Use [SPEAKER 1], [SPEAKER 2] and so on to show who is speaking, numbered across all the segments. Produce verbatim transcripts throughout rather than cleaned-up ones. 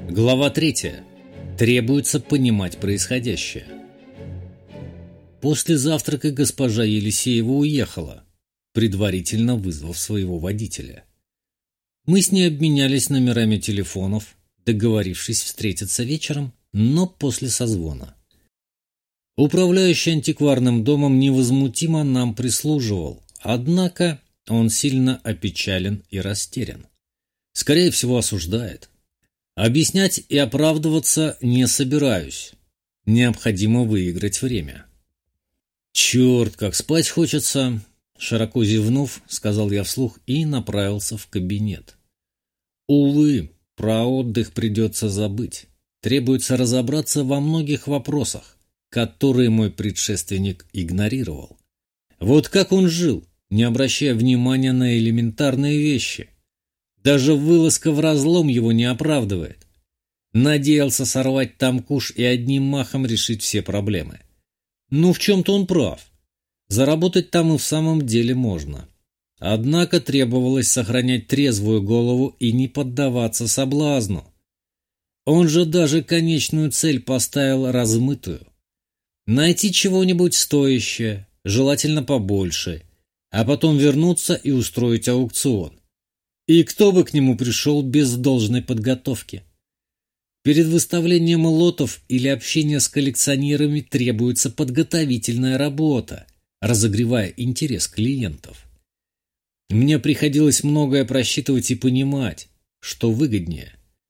[SPEAKER 1] Глава третья. Требуется понимать происходящее. После завтрака госпожа Елисеева уехала, предварительно вызвав своего водителя. Мы с ней обменялись номерами телефонов, договорившись встретиться вечером, но после созвона. Управляющий антикварным домом невозмутимо нам прислуживал, однако он сильно опечален и растерян. Скорее всего, осуждает. Объяснять и оправдываться не собираюсь. Необходимо выиграть время. «Черт, как спать хочется!» Широко зевнув, сказал я вслух и направился в кабинет. Увы, про отдых придется забыть. Требуется разобраться во многих вопросах, которые мой предшественник игнорировал. Вот как он жил, не обращая внимания на элементарные вещи. Даже вылазка в разлом его не оправдывает. Надеялся сорвать там куш и одним махом решить все проблемы. Ну, в чем-то он прав. Заработать там и в самом деле можно. Однако требовалось сохранять трезвую голову и не поддаваться соблазну. Он же даже конечную цель поставил размытую. Найти чего-нибудь стоящее, желательно побольше, а потом вернуться и устроить аукцион. И кто бы к нему пришел без должной подготовки? Перед выставлением лотов или общением с коллекционерами требуется подготовительная работа, разогревая интерес клиентов. Мне приходилось многое просчитывать и понимать, что выгоднее.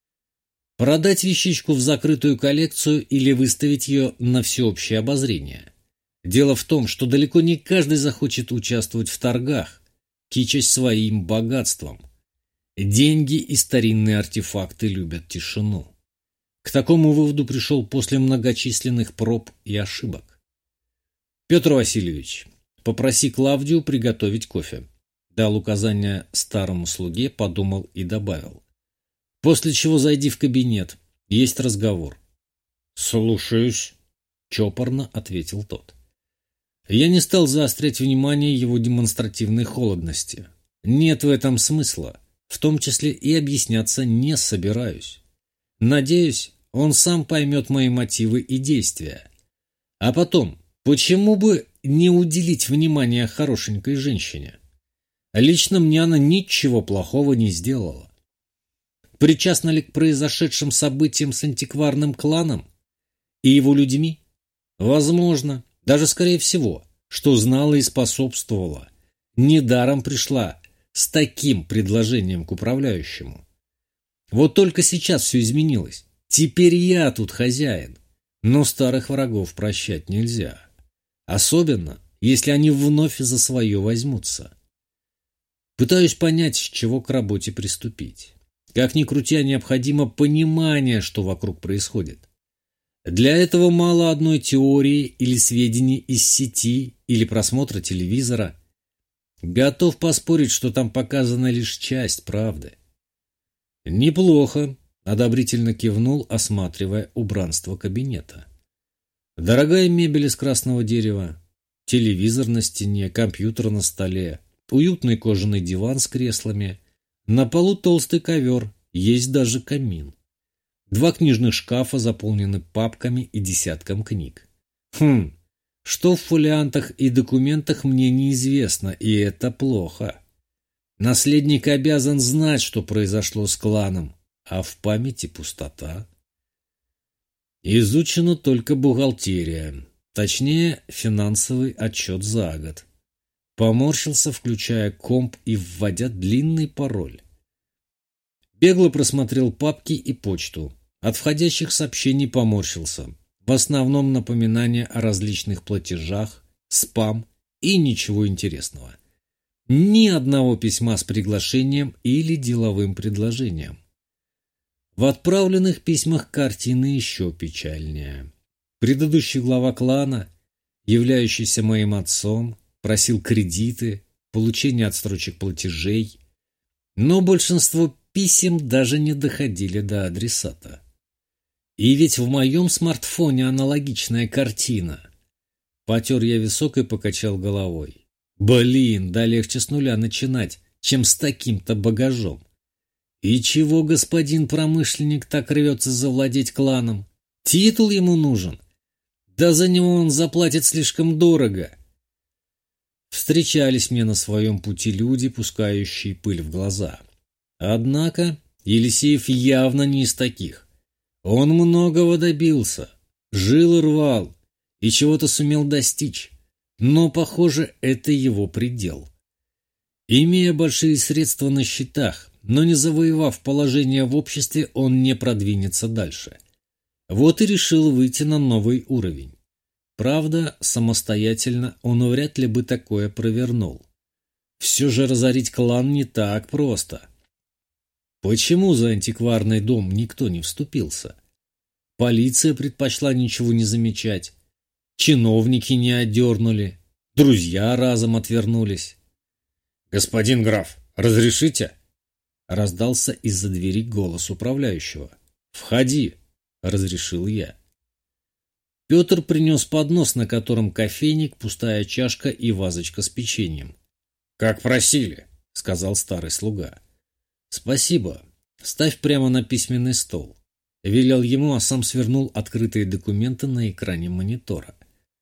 [SPEAKER 1] Продать вещичку в закрытую коллекцию или выставить ее на всеобщее обозрение. Дело в том, что далеко не каждый захочет участвовать в торгах, кичась своим богатством. Деньги и старинные артефакты любят тишину. К такому выводу пришел после многочисленных проб и ошибок. «Петр Васильевич, попроси Клавдию приготовить кофе», дал указание старому слуге, подумал и добавил. «После чего зайди в кабинет, есть разговор». «Слушаюсь», — чопорно ответил тот. Я не стал заострять внимание его демонстративной холодности. Нет в этом смысла. В том числе и объясняться не собираюсь. Надеюсь, он сам поймет мои мотивы и действия. А потом, почему бы не уделить внимания хорошенькой женщине? Лично мне она ничего плохого не сделала. Причастна ли к произошедшим событиям с антикварным кланом и его людьми? Возможно, даже скорее всего, что знала и способствовала. Недаром пришла с таким предложением к управляющему. Вот только сейчас все изменилось. Теперь я тут хозяин. Но старых врагов прощать нельзя. Особенно, если они вновь за свое возьмутся. Пытаюсь понять, с чего к работе приступить. Как ни крутя, необходимо понимание, что вокруг происходит. Для этого мало одной теории или сведений из сети или просмотра телевизора. Готов поспорить, что там показана лишь часть правды. «Неплохо», — одобрительно кивнул, осматривая убранство кабинета. Дорогая мебель из красного дерева, телевизор на стене, компьютер на столе, уютный кожаный диван с креслами, на полу толстый ковер, есть даже камин. Два книжных шкафа заполнены папками и десятком книг. Хм... Что в фолиантах и документах мне неизвестно, и это плохо. Наследник обязан знать, что произошло с кланом, а в памяти пустота. Изучена только бухгалтерия, точнее, финансовый отчет за год. Поморщился, включая комп и вводя длинный пароль. Бегло просмотрел папки и почту. От входящих сообщений поморщился. В основном напоминания о различных платежах, спам и ничего интересного. Ни одного письма с приглашением или деловым предложением. В отправленных письмах картины еще печальнее. Предыдущий глава клана, являющийся моим отцом, просил кредиты, получение отсрочек платежей, но большинство писем даже не доходили до адресата. И ведь в моем смартфоне аналогичная картина. Потер я висок и покачал головой. Блин, да легче с нуля начинать, чем с таким-то багажом. И чего господин промышленник так рвется завладеть кланом? Титул ему нужен. Да за него он заплатит слишком дорого. Встречались мне на своем пути люди, пускающие пыль в глаза. Однако Елисеев явно не из таких. Он многого добился, жил и рвал, и чего-то сумел достичь. Но, похоже, это его предел. Имея большие средства на счетах, но не завоевав положение в обществе, он не продвинется дальше. Вот и решил выйти на новый уровень. Правда, самостоятельно он вряд ли бы такое провернул. Все же разорить клан не так просто. Почему за антикварный дом никто не вступился? Полиция предпочла ничего не замечать. Чиновники не отдернули. Друзья разом отвернулись. «Господин граф, разрешите?» Раздался из-за двери голос управляющего. «Входи», — разрешил я. Петр принес поднос, на котором кофейник, пустая чашка и вазочка с печеньем. «Как просили», — сказал старый слуга. «Спасибо. Ставь прямо на письменный стол». Велел ему, а сам свернул открытые документы на экране монитора.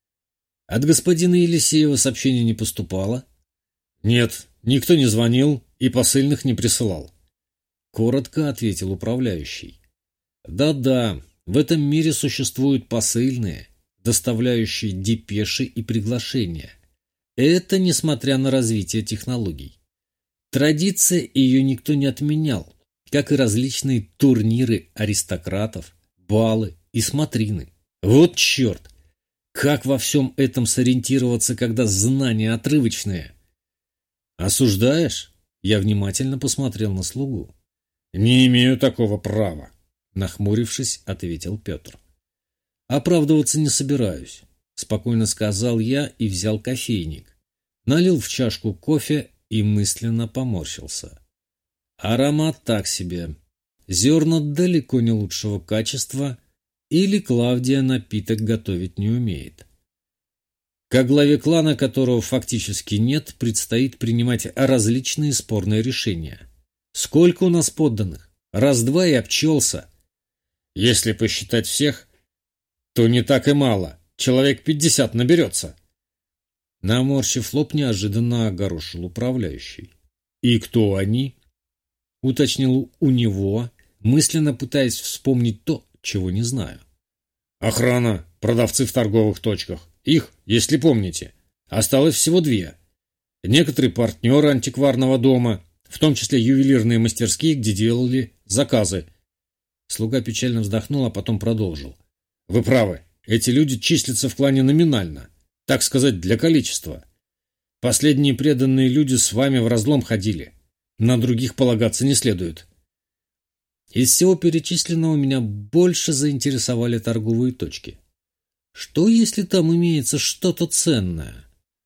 [SPEAKER 1] «От господина Елисеева сообщение не поступало?» «Нет, никто не звонил и посыльных не присылал», — коротко ответил управляющий. «Да-да, в этом мире существуют посыльные, доставляющие депеши и приглашения. Это несмотря на развитие технологий. Традиция ее никто не отменял, как и различные турниры аристократов, балы и смотрины. Вот черт! Как во всем этом сориентироваться, когда знания отрывочные?» «Осуждаешь?» Я внимательно посмотрел на слугу. «Не имею такого права», — нахмурившись, ответил Петр. «Оправдываться не собираюсь», — спокойно сказал я и взял кофейник. Налил в чашку кофе и мысленно поморщился. Аромат так себе. Зерна далеко не лучшего качества, или Клавдия напиток готовить не умеет. Как главе клана, которого фактически нет, предстоит принимать различные спорные решения. Сколько у нас подданных? Раз-два и обчелся. Если посчитать всех, то не так и мало. Человек пятьдесят наберется. Наморщив лоб, неожиданно огорошил управляющий. «И кто они?» — уточнил у него, мысленно пытаясь вспомнить то, чего не знаю. «Охрана, продавцы в торговых точках. Их, если помните, осталось всего две. Некоторые партнеры антикварного дома, в том числе ювелирные мастерские, где делали заказы». Слуга печально вздохнул, а потом продолжил. «Вы правы, эти люди числятся в клане номинально, так сказать, для количества. Последние преданные люди с вами в разлом ходили. На других полагаться не следует». Из всего перечисленного меня больше заинтересовали торговые точки. Что, если там имеется что-то ценное?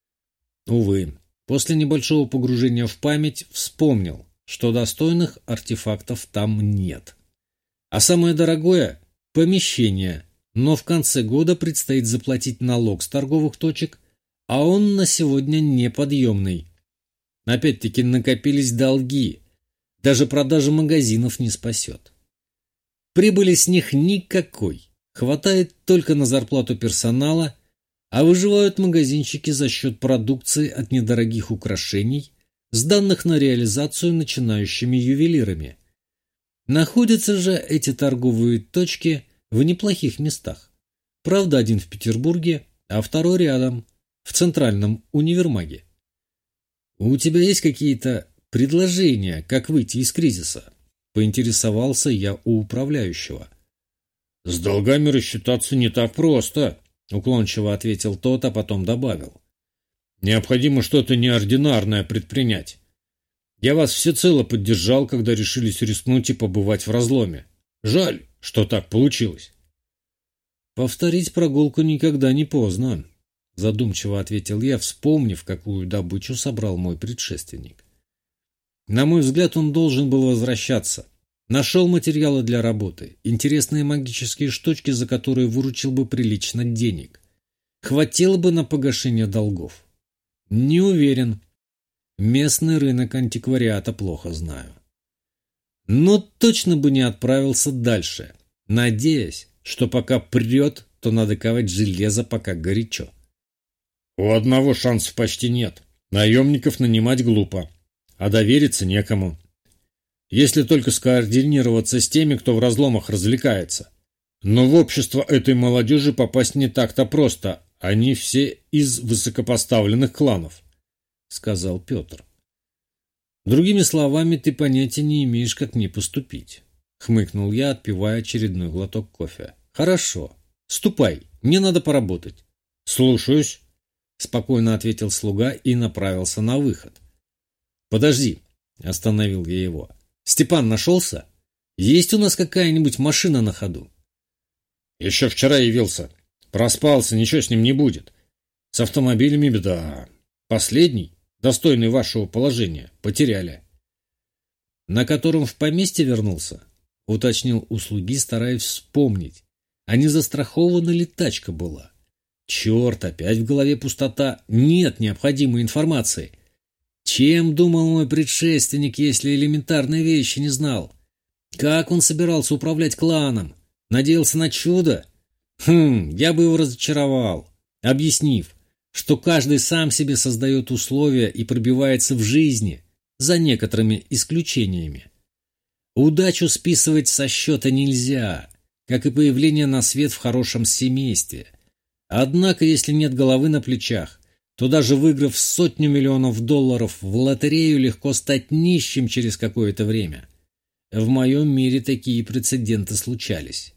[SPEAKER 1] Увы, после небольшого погружения в память вспомнил, что достойных артефактов там нет. А самое дорогое – помещение, но в конце года предстоит заплатить налог с торговых точек, а он на сегодня неподъемный. Опять-таки накопились долги, даже продажа магазинов не спасет. Прибыли с них никакой. Хватает только на зарплату персонала, а выживают магазинчики за счет продукции от недорогих украшений, сданных на реализацию начинающими ювелирами. Находятся же эти торговые точки в неплохих местах. Правда, один в Петербурге, а второй рядом, в центральном универмаге. «У тебя есть какие-то предложения, как выйти из кризиса?» – поинтересовался я у управляющего. «С долгами рассчитаться не так просто», — уклончиво ответил тот, а потом добавил. «Необходимо что-то неординарное предпринять. Я вас всецело поддержал, когда решились рискнуть и побывать в разломе. Жаль, что так получилось». «Повторить прогулку никогда не поздно», — задумчиво ответил я, вспомнив, какую добычу собрал мой предшественник. На мой взгляд, он должен был возвращаться. Нашел материалы для работы, интересные магические штучки, за которые выручил бы прилично денег. Хватило бы на погашение долгов. Не уверен. Местный рынок антиквариата плохо знаю. но точно бы не отправился дальше, надеясь, что пока прет, то надо ковать железо, пока горячо. У одного шансов почти нет. Наемников нанимать глупо, а довериться некому. Если только скоординироваться с теми, кто в разломах развлекается. Но в общество этой молодежи попасть не так-то просто. Они все из высокопоставленных кланов, — сказал Петр. Другими словами, ты понятия не имеешь, как мне поступить, — хмыкнул я, отпивая очередной глоток кофе. Хорошо. Ступай, мне надо поработать. Слушаюсь, — спокойно ответил слуга и направился на выход. Подожди, — остановил я его. Степан нашелся? Есть у нас какая-нибудь машина на ходу? Еще вчера явился. Проспался, ничего с ним не будет. С автомобилями беда. Последний, достойный вашего положения, потеряли. На котором в поместье вернулся? Уточнил у слуги, стараясь вспомнить, а не застрахована ли тачка была. Черт, опять в голове пустота, нет необходимой информации. Чем думал мой предшественник, если элементарные вещи не знал? Как он собирался управлять кланом? Надеялся на чудо? Хм, я бы его разочаровал, объяснив, что каждый сам себе создает условия и пробивается в жизни, за некоторыми исключениями. Удачу списывать со счета нельзя, как и появление на свет в хорошем семействе. Однако, если нет головы на плечах, то даже выиграв сотню миллионов долларов в лотерею, легко стать нищим через какое-то время. В моем мире такие прецеденты случались.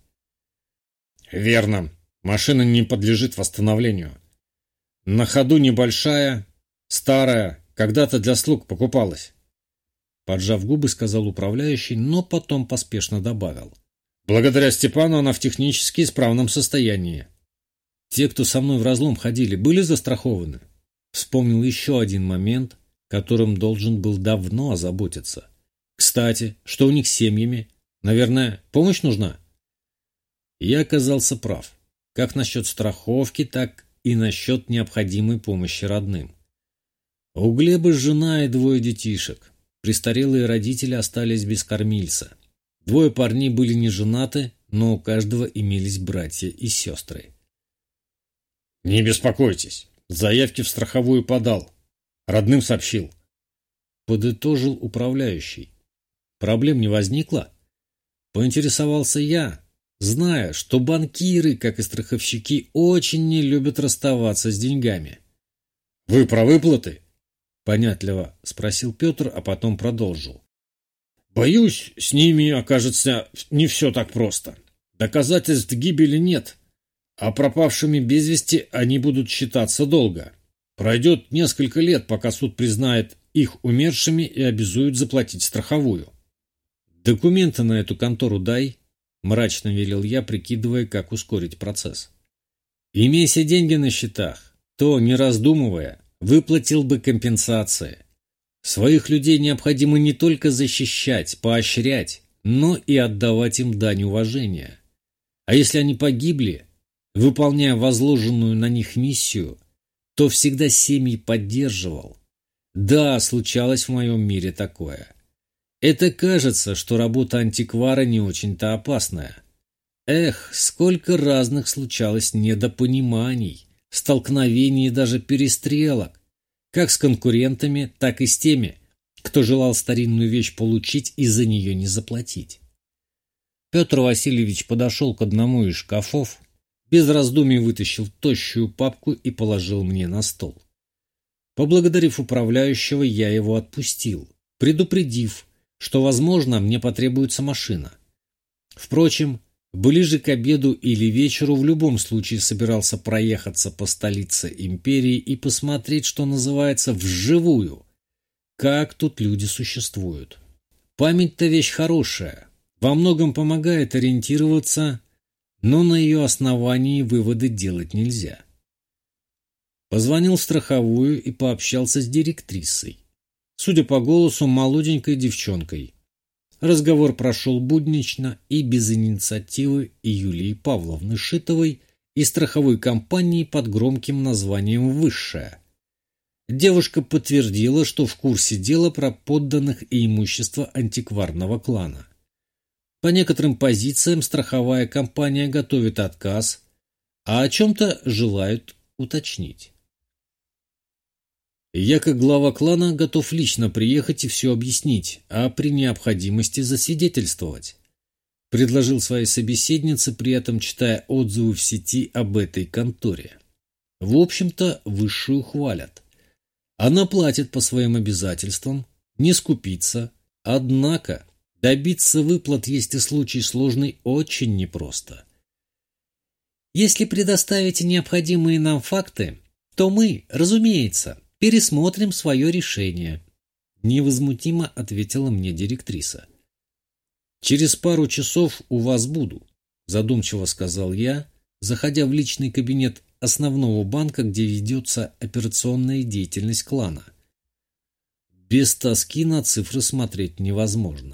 [SPEAKER 1] Верно. Машина не подлежит восстановлению. На ходу небольшая, старая, когда-то для слуг покупалась. Поджав губы, сказал управляющий, но потом поспешно добавил. Благодаря Степану она в технически исправном состоянии. Те, кто со мной в разлом ходили, были застрахованы? Вспомнил еще один момент, которым должен был давно озаботиться. Кстати, что у них с семьями? Наверное, помощь нужна? Я оказался прав. Как насчет страховки, так и насчет необходимой помощи родным. У Глеба жена и двое детишек. Престарелые родители остались без кормильца. Двое парней были не женаты, но у каждого имелись братья и сестры. «Не беспокойтесь, заявки в страховую подал. Родным сообщил», — подытожил управляющий. «Проблем не возникло?» Поинтересовался я, зная, что банкиры, как и страховщики, очень не любят расставаться с деньгами. «Вы про выплаты?» — понятливо спросил Петр, а потом продолжил. «Боюсь, с ними окажется не все так просто. Доказательств гибели нет, а пропавшими без вести они будут считаться долго. Пройдет несколько лет, пока суд признает их умершими и обязует заплатить страховую». «Документы на эту контору дай», — мрачно велел я, прикидывая, как ускорить процесс. «Имейся деньги на счетах, то, не раздумывая, выплатил бы компенсации. Своих людей необходимо не только защищать, поощрять, но и отдавать им дань уважения. А если они погибли, выполняя возложенную на них миссию, то всегда семьи поддерживал. Да, случалось в моем мире такое. Это кажется, что работа антиквара не очень-то опасная. Эх, сколько разных случалось недопониманий, столкновений и даже перестрелок, как с конкурентами, так и с теми, кто желал старинную вещь получить и за нее не заплатить. Петр Васильевич подошел к одному из шкафов, без раздумий вытащил тощую папку и положил мне на стол. Поблагодарив управляющего, я его отпустил, предупредив, что, возможно, мне потребуется машина. Впрочем, ближе к обеду или вечеру в любом случае собирался проехаться по столице империи и посмотреть, что называется, вживую, как тут люди существуют. Память-то вещь хорошая, во многом помогает ориентироваться, но на ее основании выводы делать нельзя. Позвонил в страховую и пообщался с директрисой. Судя по голосу, молоденькой девчонкой. Разговор прошел буднично и без инициативы и Юлии Павловны Шитовой и страховой компании под громким названием «Высшая». Девушка подтвердила, что в курсе дела про подданных и имущество антикварного клана. По некоторым позициям страховая компания готовит отказ, а о чем-то желают уточнить. Я, как глава клана, готов лично приехать и все объяснить, а при необходимости засвидетельствовать, предложил своей собеседнице, при этом читая отзывы в сети об этой конторе. В общем-то, высшую хвалят. Она платит по своим обязательствам, не скупится, однако добиться выплат, если случай сложный, очень непросто. Если предоставите необходимые нам факты, то мы, разумеется, пересмотрим свое решение, невозмутимо ответила мне директриса. Через пару часов у вас буду, задумчиво сказал я, заходя в личный кабинет основного банка, где ведется операционная деятельность клана. Без тоски на цифры смотреть невозможно.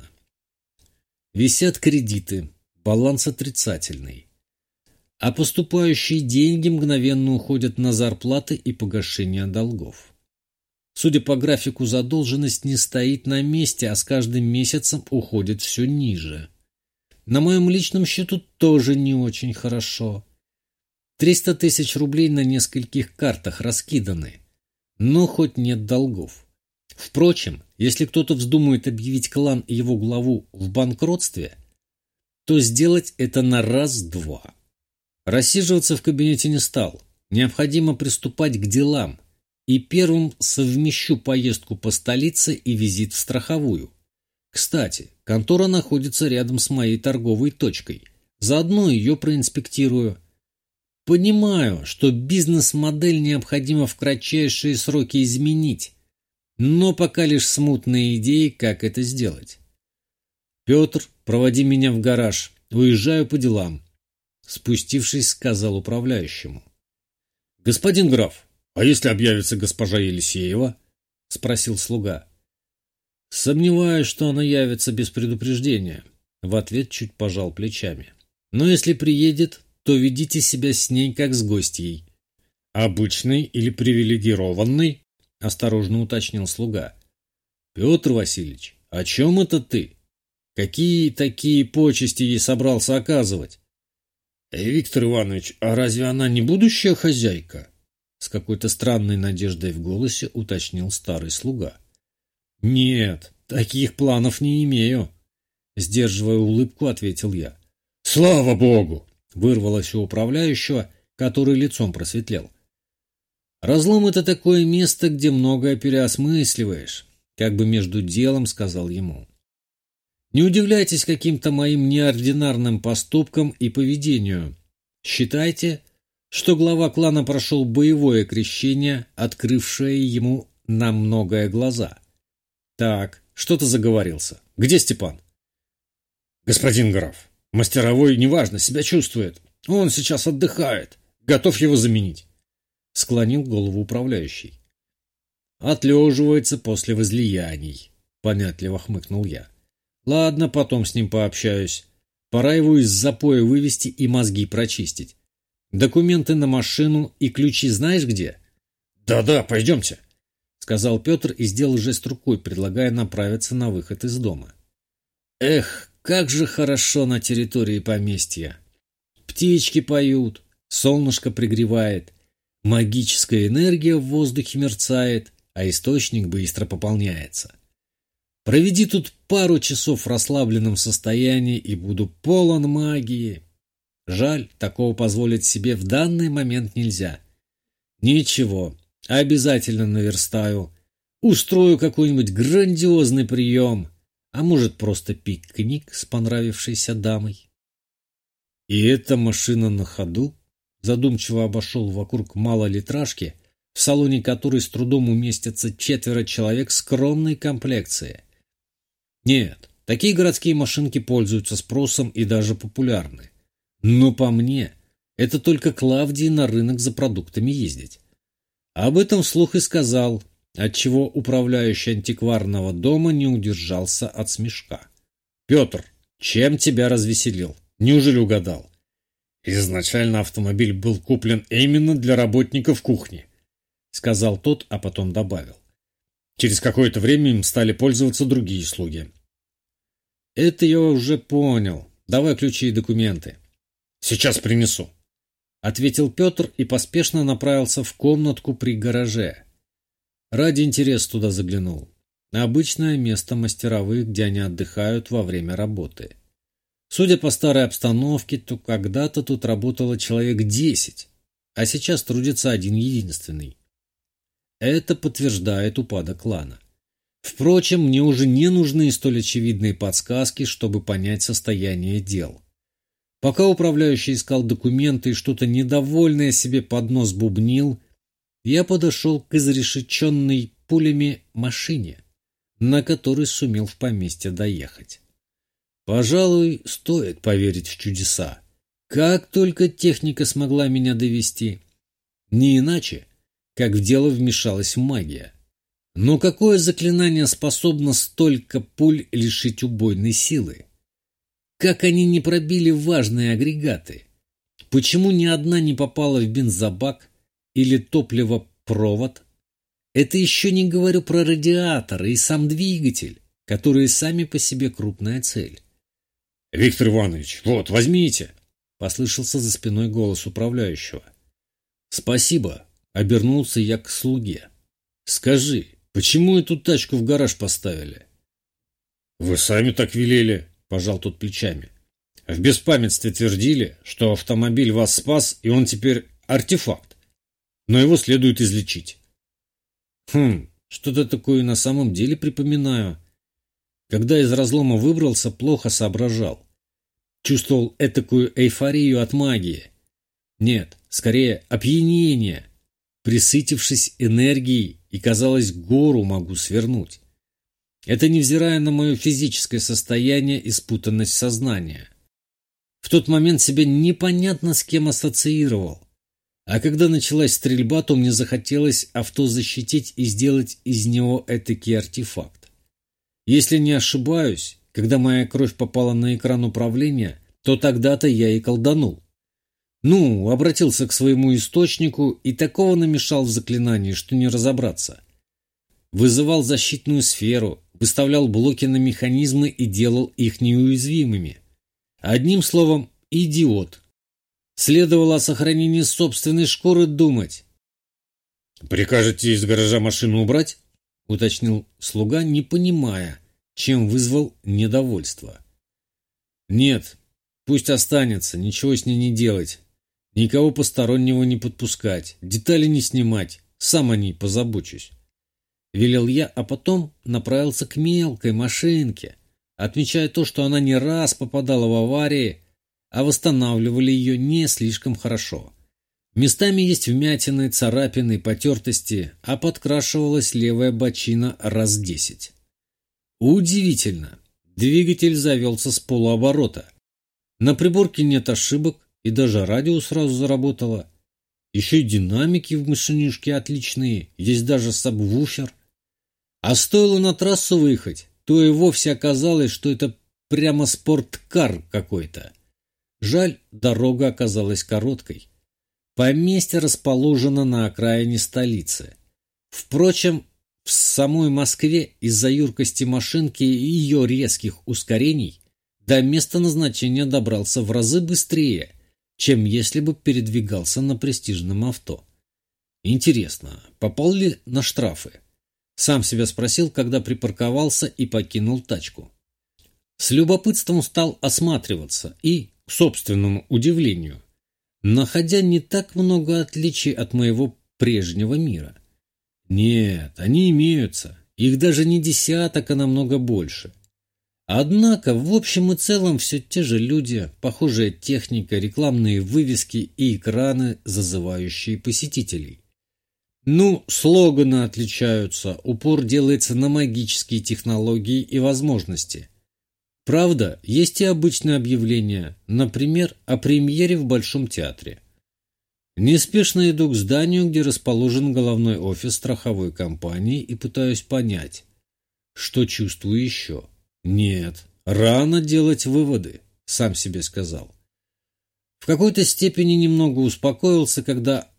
[SPEAKER 1] Висят кредиты, баланс отрицательный, а поступающие деньги мгновенно уходят на зарплаты и погашение долгов. Судя по графику, задолженность не стоит на месте, а с каждым месяцем уходит все ниже. На моем личном счету тоже не очень хорошо. триста тысяч рублей на нескольких картах раскиданы, но хоть нет долгов. Впрочем, если кто-то вздумает объявить клан и его главу в банкротстве, то сделать это на раз-два. Рассиживаться в кабинете не стал. Необходимо приступать к делам. И первым совмещу поездку по столице и визит в страховую. Кстати, контора находится рядом с моей торговой точкой. Заодно ее проинспектирую. Понимаю, что бизнес-модель необходимо в кратчайшие сроки изменить, но пока лишь смутные идеи, как это сделать. «Петр, проводи меня в гараж. Уезжаю по делам», — спустившись, сказал управляющему. «Господин граф, а если объявится госпожа Елисеева?» — спросил слуга. «Сомневаюсь, что она явится без предупреждения», — в ответ чуть пожал плечами. «Но если приедет, то ведите себя с ней, как с гостьей». «Обычный или привилегированный?» — осторожно уточнил слуга. «Петр Васильевич, о чем это ты? Какие такие почести ей собрался оказывать?» «Виктор Иванович, а разве она не будущая хозяйка?» С какой-то странной надеждой в голосе уточнил старый слуга. «Нет, таких планов не имею», — сдерживая улыбку, ответил я. «Слава богу!» — вырвалось у управляющего, который лицом просветлел. «Разлом — это такое место, где многое переосмысливаешь», — как бы между делом сказал ему. «Не удивляйтесь каким-то моим неординарным поступкам и поведению. Считайте, что глава клана прошел боевое крещение, открывшее ему на многое глаза. Так, что ты заговорился? Где Степан?» «Господин граф, мастеровой неважно себя чувствует. Он сейчас отдыхает. Готов его заменить», — склонил голову управляющий. «Отлеживается после возлияний», — понятливо хмыкнул я. «Ладно, потом с ним пообщаюсь. Пора его из запоя вывести и мозги прочистить. Документы на машину и ключи знаешь где?» «Да-да, пойдемте», — сказал Петр и сделал жест рукой, предлагая направиться на выход из дома. «Эх, как же хорошо на территории поместья! Птички поют, солнышко пригревает, магическая энергия в воздухе мерцает, а источник быстро пополняется. Проведи тут пару часов в расслабленном состоянии и буду полон магии. Жаль, такого позволить себе в данный момент нельзя. Ничего, обязательно наверстаю. Устрою какой-нибудь грандиозный прием, а может просто пикник с понравившейся дамой». «И эта машина на ходу?» Задумчиво обошел вокруг малолитражки, в салоне которой с трудом уместятся четверо человек скромной комплекции. Нет, такие городские машинки пользуются спросом и даже популярны. Но по мне, это только Клавдии на рынок за продуктами ездить. Об этом вслух и сказал, отчего управляющий антикварного дома не удержался от смешка. «Петр, чем тебя развеселил? Неужели угадал?» «Изначально автомобиль был куплен именно для работников кухни», сказал тот, а потом добавил. Через какое-то время им стали пользоваться другие слуги. Это я уже понял. Давай ключи и документы. Сейчас принесу, ответил Петр и поспешно направился в комнатку при гараже. Ради интереса туда заглянул. Обычное место мастеровых, где они отдыхают во время работы. Судя по старой обстановке, то когда-то тут работало человек десять, а сейчас трудится один единственный. Это подтверждает упадок клана. Впрочем, мне уже не нужны столь очевидные подсказки, чтобы понять состояние дел. Пока управляющий искал документы и что-то недовольное себе под нос бубнил, я подошел к изрешеченной пулями машине, на которой сумел в поместье доехать. Пожалуй, стоит поверить в чудеса. Как только техника смогла меня довести. Не иначе, как в дело вмешалась магия. Но какое заклинание способно столько пуль лишить убойной силы? Как они не пробили важные агрегаты? Почему ни одна не попала в бензобак или топливопровод? Это еще не говорю про радиаторы и сам двигатель, которые сами по себе крупная цель. «Виктор Иванович, вот, возьмите!» — послышался за спиной голос управляющего. «Спасибо!» — обернулся я к слуге. «Скажи, почему эту тачку в гараж поставили?» «Вы сами так велели», — пожал тот плечами. «В беспамятстве твердили, что автомобиль вас спас, и он теперь артефакт, но его следует излечить». «Хм, что-то такое на самом деле припоминаю. Когда из разлома выбрался, плохо соображал. Чувствовал этакую эйфорию от магии. Нет, скорее опьянение. Присытившись энергией, и, казалось, гору могу свернуть. Это невзирая на мое физическое состояние и спутанность сознания. В тот момент себя непонятно с кем ассоциировал. А когда началась стрельба, то мне захотелось авто защитить и сделать из него этакий артефакт. Если не ошибаюсь, когда моя кровь попала на экран управления, то тогда-то я и колданул. Ну, обратился к своему источнику и такого намешал в заклинании, что не разобраться. Вызывал защитную сферу, выставлял блоки на механизмы и делал их неуязвимыми. Одним словом, идиот. Следовало о сохранении собственной шкуры думать. «Прикажете из гаража машину убрать?» — уточнил слуга, не понимая, чем вызвал недовольство. «Нет, пусть останется, ничего с ней не делать, никого постороннего не подпускать, детали не снимать, сам о ней позабочусь», — велел я, а потом направился к мелкой машинке, отмечая то, что она не раз попадала в аварии, а восстанавливали ее не слишком хорошо. Местами есть вмятины, царапины, потертости, а подкрашивалась левая бочина раз десять. Удивительно, двигатель завелся с полуоборота. На приборке нет ошибок, и даже радио сразу заработало. Еще и динамики в машинишке отличные, есть даже сабвуфер. А стоило на трассу выехать, то и вовсе оказалось, что это прямо спорткар какой-то. Жаль, дорога оказалась короткой. Поместье расположено на окраине столицы. Впрочем, в самой Москве из-за юркости машинки и ее резких ускорений до места назначения добрался в разы быстрее, чем если бы передвигался на престижном авто. Интересно, попал ли на штрафы? Сам себя спросил, когда припарковался и покинул тачку. С любопытством стал осматриваться и, к собственному удивлению, находя не так много отличий от моего прежнего мира. Нет, они имеются, их даже не десяток, а намного больше. Однако, в общем и целом, все те же люди, похожая техника, рекламные вывески и экраны, зазывающие посетителей. Ну, слоганы отличаются, упор делается на магические технологии и возможности. Правда, есть и обычные объявления, например, о премьере в Большом театре. Неспешно иду к зданию, где расположен головной офис страховой компании, и пытаюсь понять, что чувствую еще. Нет, рано делать выводы, сам себе сказал. В какой-то степени немного успокоился, когда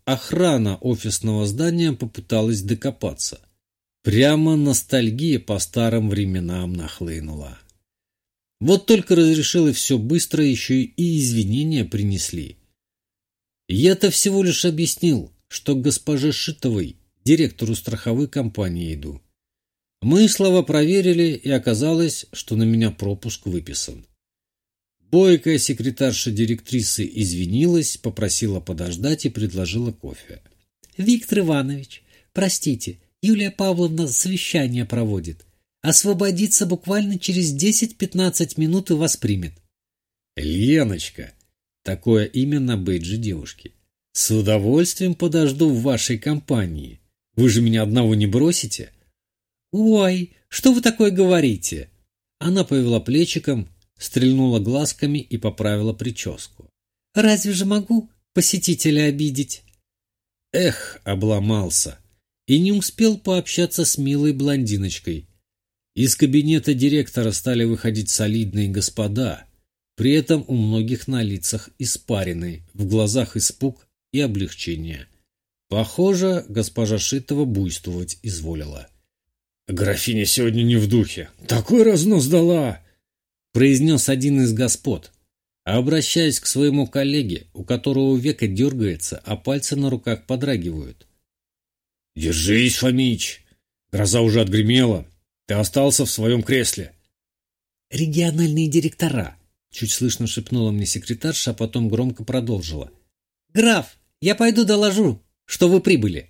[SPEAKER 1] охрана офисного здания попыталась докопаться. Прямо ностальгия по старым временам нахлынула. Вот только разрешила все быстро, еще и извинения принесли. Я-то всего лишь объяснил, что к госпоже Шитовой, директору страховой компании, иду. Мои слова проверили, и оказалось, что на меня пропуск выписан. Бойкая секретарша директрисы извинилась, попросила подождать и предложила кофе. — Виктор Иванович, простите, Юлия Павловна совещание проводит. Освободится буквально через десять-пятнадцать минут и вас примет. — Леночка, такое имя на бейджи девушки. С удовольствием подожду в вашей компании. Вы же меня одного не бросите? — Ой, что вы такое говорите? Она повела плечиком, стрельнула глазками и поправила прическу. — Разве же могу посетителя обидеть? Эх, обломался. И не успел пообщаться с милой блондиночкой. Из кабинета директора стали выходить солидные господа. При этом у многих на лицах испарины, в глазах испуг и облегчение. Похоже, госпожа Шитова буйствовать изволила. — Графиня сегодня не в духе. Такой разнос дала! — произнес один из господ, обращаясь к своему коллеге, у которого века дергается, а пальцы на руках подрагивают. — Держись, Фомич! Гроза уже отгремела. Ты остался в своем кресле. — Региональные директора! — чуть слышно шепнула мне секретарша, а потом громко продолжила. — Граф, я пойду доложу, что вы прибыли.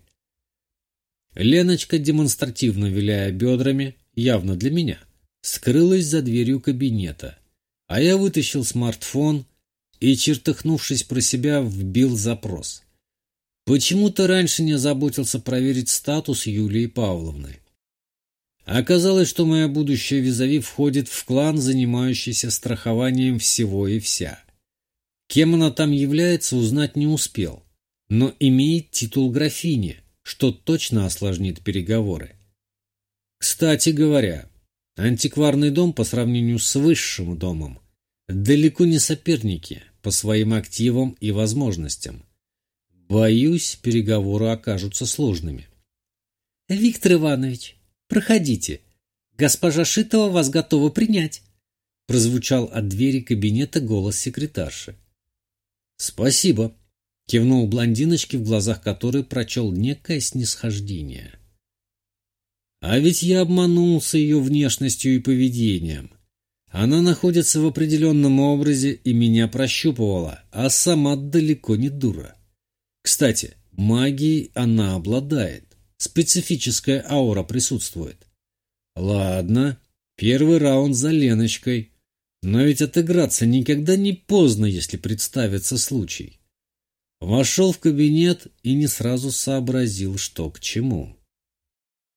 [SPEAKER 1] Леночка, демонстративно виляя бедрами, явно для меня, скрылась за дверью кабинета, а я вытащил смартфон и, чертыхнувшись про себя, вбил запрос. Почему-то раньше не озаботился проверить статус Юлии Павловны. Оказалось, что моя будущая визави входит в клан, занимающийся страхованием всего и вся. Кем она там является, узнать не успел, но имеет титул графини, что точно осложнит переговоры. Кстати говоря, антикварный дом по сравнению с высшим домом далеко не соперники по своим активам и возможностям. Боюсь, переговоры окажутся сложными. — Виктор Иванович, проходите. Госпожа Шитова вас готова принять. Прозвучал от двери кабинета голос секретарши. — Спасибо. Кивнул блондиночке, в глазах которой прочел некое снисхождение. А ведь я обманулся ее внешностью и поведением. Она находится в определенном образе и меня прощупывала, а сама далеко не дура. Кстати, магией она обладает. Специфическая аура присутствует. Ладно, первый раунд за Леночкой. Но ведь отыграться никогда не поздно, если представится случай. Вошел в кабинет и не сразу сообразил, что к чему.